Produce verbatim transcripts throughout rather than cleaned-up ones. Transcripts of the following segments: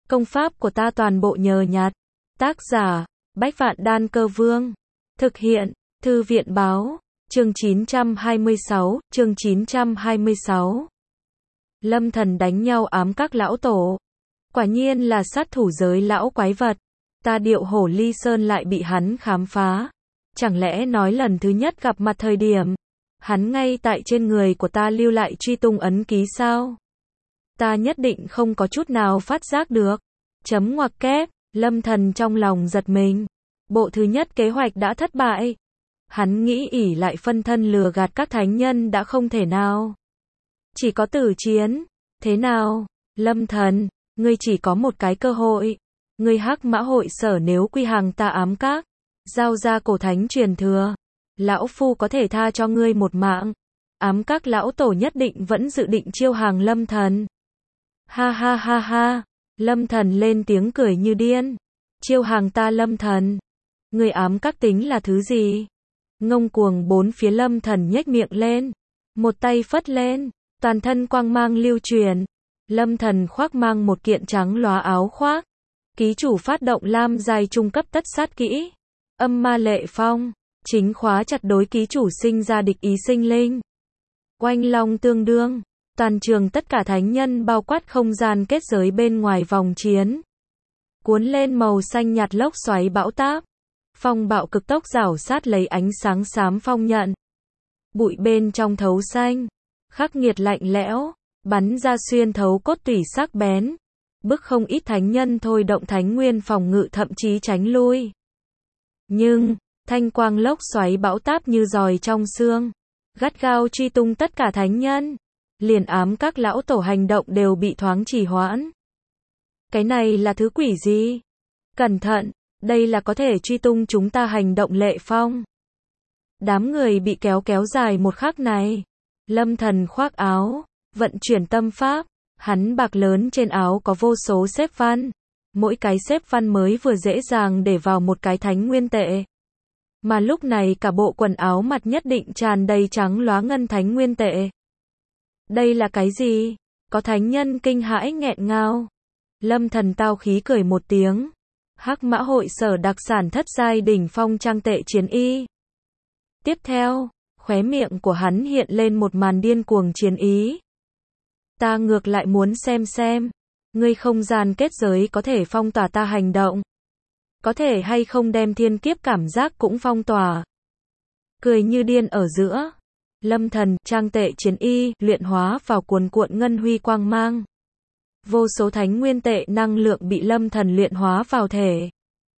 Công pháp của ta toàn bộ nhờ nhặt. Tác giả, Bách Vạn Đan Cơ Vương. Thực hiện, Thư viện Báo. Chương chín trăm hai mươi sáu, chương chín trăm hai mươi sáu. Lâm Thần đánh nhau ám các lão tổ. Quả nhiên là sát thủ giới lão quái vật. Ta điệu hổ ly sơn lại bị hắn khám phá. Chẳng lẽ nói lần thứ nhất gặp mặt thời điểm, hắn ngay tại trên người của ta lưu lại truy tung ấn ký sao? Ta nhất định không có chút nào phát giác được. Chấm ngoặc kép, Lâm Thần trong lòng giật mình. Bộ thứ nhất kế hoạch đã thất bại. Hắn nghĩ ỷ lại phân thân lừa gạt các thánh nhân đã không thể nào. Chỉ có tử chiến. Thế nào, Lâm Thần, ngươi chỉ có một cái cơ hội. Ngươi Hắc Mã hội sở nếu quy hàng ta ám các, giao ra cổ thánh truyền thừa, lão phu có thể tha cho ngươi một mạng. Ám các lão tổ nhất định vẫn dự định chiêu hàng Lâm Thần. Ha ha ha ha, Lâm Thần lên tiếng cười như điên. Chiêu hàng ta Lâm Thần? Ngươi ám các tính là thứ gì? Ngông cuồng bốn phía Lâm Thần nhếch miệng lên, một tay phất lên, toàn thân quang mang lưu truyền. Lâm Thần khoác mang một kiện trắng lóa áo khoác. Ký chủ phát động lam giai trung cấp tất sát kỹ. Âm ma lệ phong, chính khóa chặt đối ký chủ sinh ra địch ý sinh linh. Oanh long tương đương, toàn trường tất cả thánh nhân bao quát không gian kết giới bên ngoài vòng chiến. Cuốn lên màu xanh nhạt lốc xoáy bão táp. Phong bạo cực tốc rảo sát lấy ánh sáng xám phong nhận. Bụi bên trong thấu xanh, khắc nghiệt lạnh lẽo, bắn ra xuyên thấu cốt tủy sắc bén. Bức không ít thánh nhân thôi động thánh nguyên phòng ngự thậm chí tránh lui. Nhưng, thanh quang lốc xoáy bão táp như giòi trong xương, gắt gao truy tung tất cả thánh nhân. Liền ám các lão tổ hành động đều bị thoáng trì hoãn. Cái này là thứ quỷ gì? Cẩn thận, đây là có thể truy tung chúng ta hành động lệ phong. Đám người bị kéo kéo dài một khắc này. Lâm Thần khoác áo, vận chuyển tâm pháp. Hắn bạc lớn trên áo có vô số xếp văn. Mỗi cái xếp văn mới vừa dễ dàng để vào một cái thánh nguyên tệ. Mà lúc này cả bộ quần áo mặt nhất định tràn đầy trắng lóa ngân thánh nguyên tệ. Đây là cái gì? Có thánh nhân kinh hãi nghẹn ngào. Lâm Thần tao khí cười một tiếng. Hắc Mã hội sở đặc sản thất giai đỉnh phong trang tệ chiến y. Tiếp theo, khóe miệng của hắn hiện lên một màn điên cuồng chiến ý. Ta ngược lại muốn xem xem, ngươi không gian kết giới có thể phong tỏa ta hành động. Có thể hay không đem thiên kiếp cảm giác cũng phong tỏa. Cười như điên ở giữa. Lâm Thần, trang tệ chiến y, luyện hóa vào cuồn cuộn ngân huy quang mang. Vô số thánh nguyên tệ năng lượng bị Lâm Thần luyện hóa vào thể.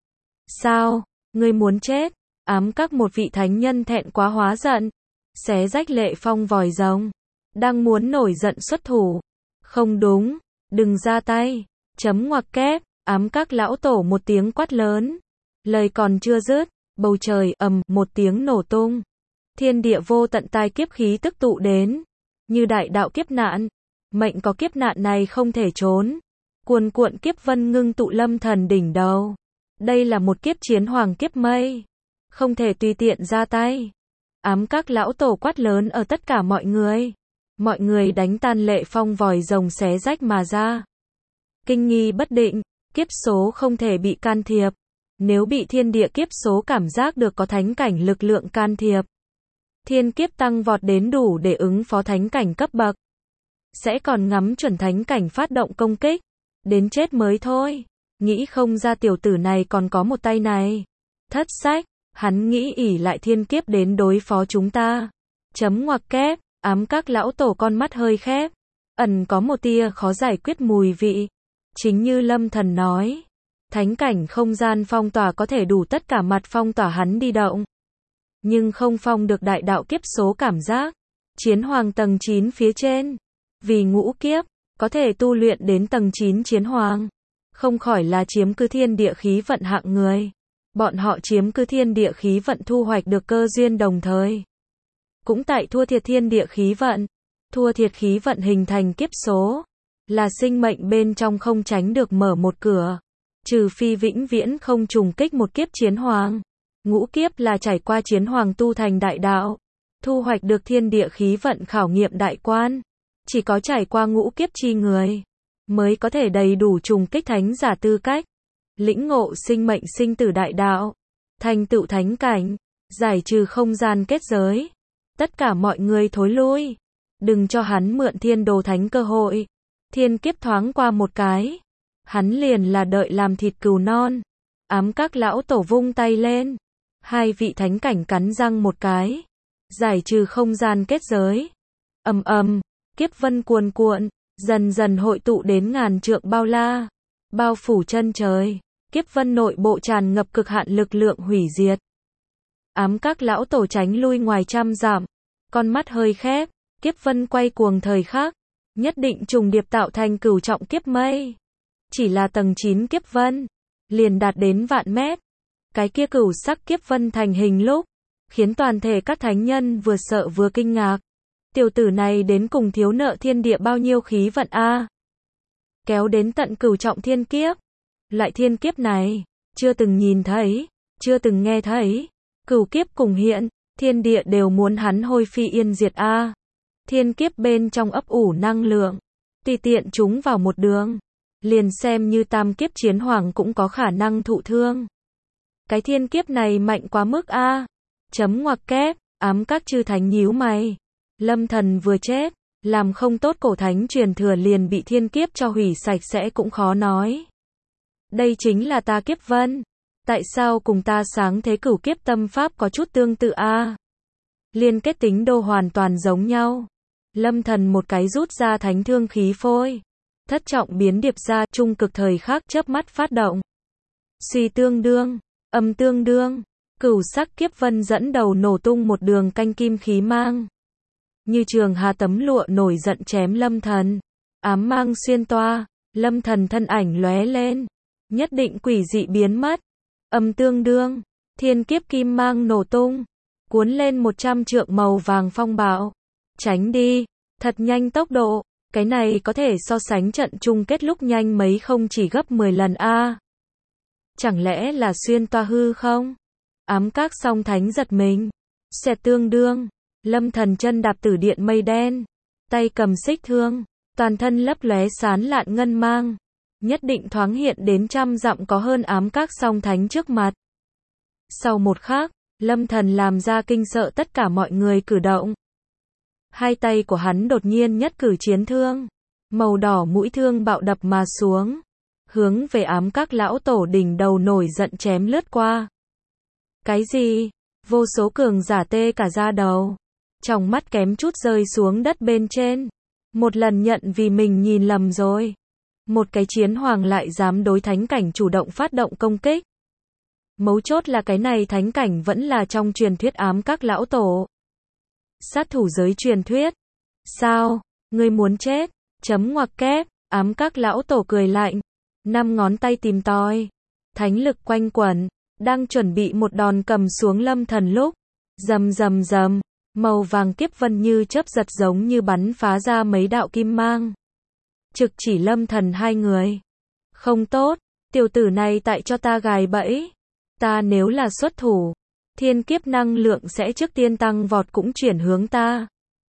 Sao? Ngươi muốn chết? Ám các một vị thánh nhân thẹn quá hóa giận. Xé rách lệ phong vòi rồng. Đang muốn nổi giận xuất thủ. Không đúng, đừng ra tay. Chấm ngoặc kép, ám các lão tổ một tiếng quát lớn. Lời còn chưa dứt, bầu trời ầm một tiếng nổ tung. Thiên địa vô tận tai kiếp khí tức tụ đến. Như đại đạo kiếp nạn. Mệnh có kiếp nạn này không thể trốn. Cuồn cuộn kiếp vân ngưng tụ Lâm Thần đỉnh đầu. Đây là một kiếp chiến hoàng kiếp mây. Không thể tùy tiện ra tay. Ám các lão tổ quát lớn ở tất cả mọi người. Mọi người đánh tan lệ phong vòi rồng xé rách mà ra. Kinh nghi bất định, kiếp số không thể bị can thiệp. Nếu bị thiên địa kiếp số cảm giác được có thánh cảnh lực lượng can thiệp. Thiên kiếp tăng vọt đến đủ để ứng phó thánh cảnh cấp bậc. Sẽ còn ngắm chuẩn thánh cảnh phát động công kích. Đến chết mới thôi. Nghĩ không ra tiểu tử này còn có một tay này. Thất sách, hắn nghĩ ỷ lại thiên kiếp đến đối phó chúng ta. Chấm ngoặc kép, ám các lão tổ con mắt hơi khép. Ẩn có một tia khó giải quyết mùi vị. Chính như Lâm Thần nói. Thánh cảnh không gian phong tỏa có thể đủ tất cả mặt phong tỏa hắn đi động. Nhưng không phong được đại đạo kiếp số cảm giác. Chiến hoàng tầng chín phía trên. Vì ngũ kiếp, có thể tu luyện đến tầng chín chiến hoàng. Không khỏi là chiếm cứ thiên địa khí vận hạng người. Bọn họ chiếm cứ thiên địa khí vận thu hoạch được cơ duyên đồng thời. Cũng tại thua thiệt thiên địa khí vận. Thua thiệt khí vận hình thành kiếp số. Là sinh mệnh bên trong không tránh được mở một cửa. Trừ phi vĩnh viễn không trùng kích một kiếp chiến hoàng. Ngũ kiếp là trải qua chiến hoàng tu thành đại đạo. Thu hoạch được thiên địa khí vận khảo nghiệm đại quan. Chỉ có trải qua ngũ kiếp chi người mới có thể đầy đủ trùng kích thánh giả tư cách, lĩnh ngộ sinh mệnh sinh tử đại đạo, thành tựu thánh cảnh, giải trừ không gian kết giới. Tất cả mọi người thối lui, đừng cho hắn mượn thiên đồ thánh cơ hội. Thiên kiếp thoáng qua một cái, hắn liền là đợi làm thịt cừu non. Ám các lão tổ vung tay lên, hai vị thánh cảnh cắn răng một cái, giải trừ không gian kết giới. Ầm ầm, kiếp vân cuồn cuộn, dần dần hội tụ đến ngàn trượng bao la, bao phủ chân trời. Kiếp vân nội bộ tràn ngập cực hạn lực lượng hủy diệt. Ám các lão tổ tránh lui ngoài trăm dặm, con mắt hơi khép, kiếp vân quay cuồng thời khắc, nhất định trùng điệp tạo thành cửu trọng kiếp mây. Chỉ là tầng chín kiếp vân, liền đạt đến vạn mét. Cái kia cửu sắc kiếp vân thành hình lúc, khiến toàn thể các thánh nhân vừa sợ vừa kinh ngạc. Tiểu tử này đến cùng thiếu nợ thiên địa bao nhiêu khí vận a? Kéo đến tận cửu trọng thiên kiếp. Loại thiên kiếp này, chưa từng nhìn thấy, chưa từng nghe thấy. Cửu kiếp cùng hiện, thiên địa đều muốn hắn hôi phi yên diệt a. Thiên kiếp bên trong ấp ủ năng lượng, tùy tiện chúng vào một đường, liền xem như tam kiếp chiến hoàng cũng có khả năng thụ thương. Cái thiên kiếp này mạnh quá mức a. Chấm ngoặc kép, ám các chư thánh nhíu mày. Lâm Thần vừa chết, làm không tốt cổ thánh truyền thừa liền bị thiên kiếp cho hủy sạch sẽ cũng khó nói. Đây chính là ta kiếp vân. Tại sao cùng ta sáng thế cửu kiếp tâm pháp có chút tương tự a? Liên kết tính đô hoàn toàn giống nhau. Lâm Thần một cái rút ra thánh thương khí phôi. Thất trọng biến điệp ra, trung cực thời khắc chớp mắt phát động. Suy tương đương, âm tương đương, cửu sắc kiếp vân dẫn đầu nổ tung một đường canh kim khí mang. Như trường hà tấm lụa nổi giận chém Lâm Thần. Ám mang xuyên toa, Lâm Thần thân ảnh lóe lên. Nhất định quỷ dị biến mất. Âm tương đương, thiên kiếp kim mang nổ tung. Cuốn lên một trăm trượng màu vàng phong bạo. Tránh đi, thật nhanh tốc độ. Cái này có thể so sánh trận chung kết lúc nhanh mấy không chỉ gấp mười lần a. Chẳng lẽ là xuyên toa hư không? Ám các song thánh giật mình. Xẹt tương đương, Lâm Thần chân đạp tử điện mây đen, tay cầm xích thương, toàn thân lấp lóe sán lạn ngân mang, nhất định thoáng hiện đến trăm dặm có hơn ám các song thánh trước mặt. Sau một khắc, Lâm Thần làm ra kinh sợ tất cả mọi người cử động. Hai tay của hắn đột nhiên nhất cử chiến thương, màu đỏ mũi thương bạo đập mà xuống, hướng về ám các lão tổ đỉnh đầu nổi giận chém lướt qua. Cái gì? Vô số cường giả tê cả da đầu, trong mắt kém chút rơi xuống đất bên trên. Một lần nhận vì mình nhìn lầm rồi. Một cái chiến hoàng lại dám đối thánh cảnh chủ động phát động công kích. Mấu chốt là cái này thánh cảnh vẫn là trong truyền thuyết ám các lão tổ. Sát thủ giới truyền thuyết. Sao? Ngươi muốn chết? Chấm ngoặc kép, ám các lão tổ cười lạnh. Năm ngón tay tìm tòi. Thánh lực quanh quẩn. Đang chuẩn bị một đòn cầm xuống Lâm Thần lúc. Rầm rầm rầm. Màu vàng kiếp vân như chớp giật giống như bắn phá ra mấy đạo kim mang. Trực chỉ Lâm Thần hai người. Không tốt, tiểu tử này tại cho ta gài bẫy. Ta nếu là xuất thủ, thiên kiếp năng lượng sẽ trước tiên tăng vọt cũng chuyển hướng ta.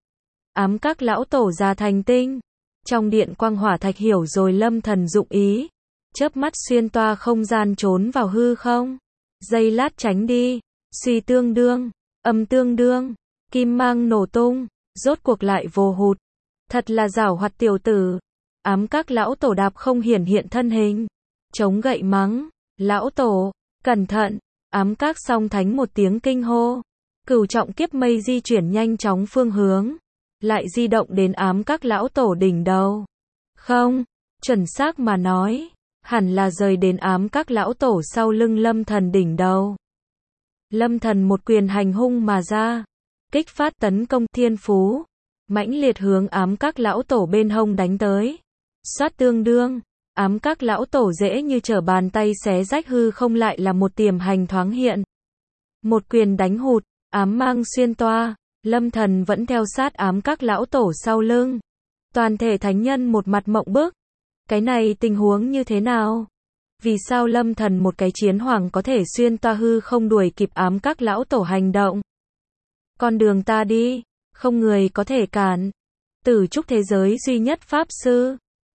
Ám các lão tổ già thành tinh. Trong điện quang hỏa thạch hiểu rồi Lâm Thần dụng ý. Chớp mắt xuyên toa không gian trốn vào hư không. Giây lát tránh đi. Suy tương đương, âm tương đương, kim mang nổ tung. Rốt cuộc lại vô hụt. Thật là giảo hoạt tiểu tử. Ám các lão tổ đạp không hiển hiện thân hình. Chống gậy mắng. Lão tổ, cẩn thận. Ám các song thánh một tiếng kinh hô. Cửu trọng kiếp mây di chuyển nhanh chóng phương hướng. Lại di động đến ám các lão tổ đỉnh đầu. Không, chuẩn xác mà nói, hẳn là rời đến ám các lão tổ sau lưng Lâm Thần đỉnh đầu. Lâm Thần một quyền hành hung mà ra. Kích phát tấn công thiên phú. Mãnh liệt hướng ám các lão tổ bên hông đánh tới. Xoát tương đương. Ám các lão tổ dễ như trở bàn tay xé rách hư không lại là một tiềm hành thoáng hiện. Một quyền đánh hụt, ám mang xuyên toa. Lâm Thần vẫn theo sát ám các lão tổ sau lưng. Toàn thể thánh nhân một mặt mộng bức. Cái này tình huống như thế nào? Vì sao Lâm Thần một cái chiến hoàng có thể xuyên toa hư không đuổi kịp ám các lão tổ hành động? Con đường ta đi, không người có thể cản. Tử trúc thế giới duy nhất pháp sư,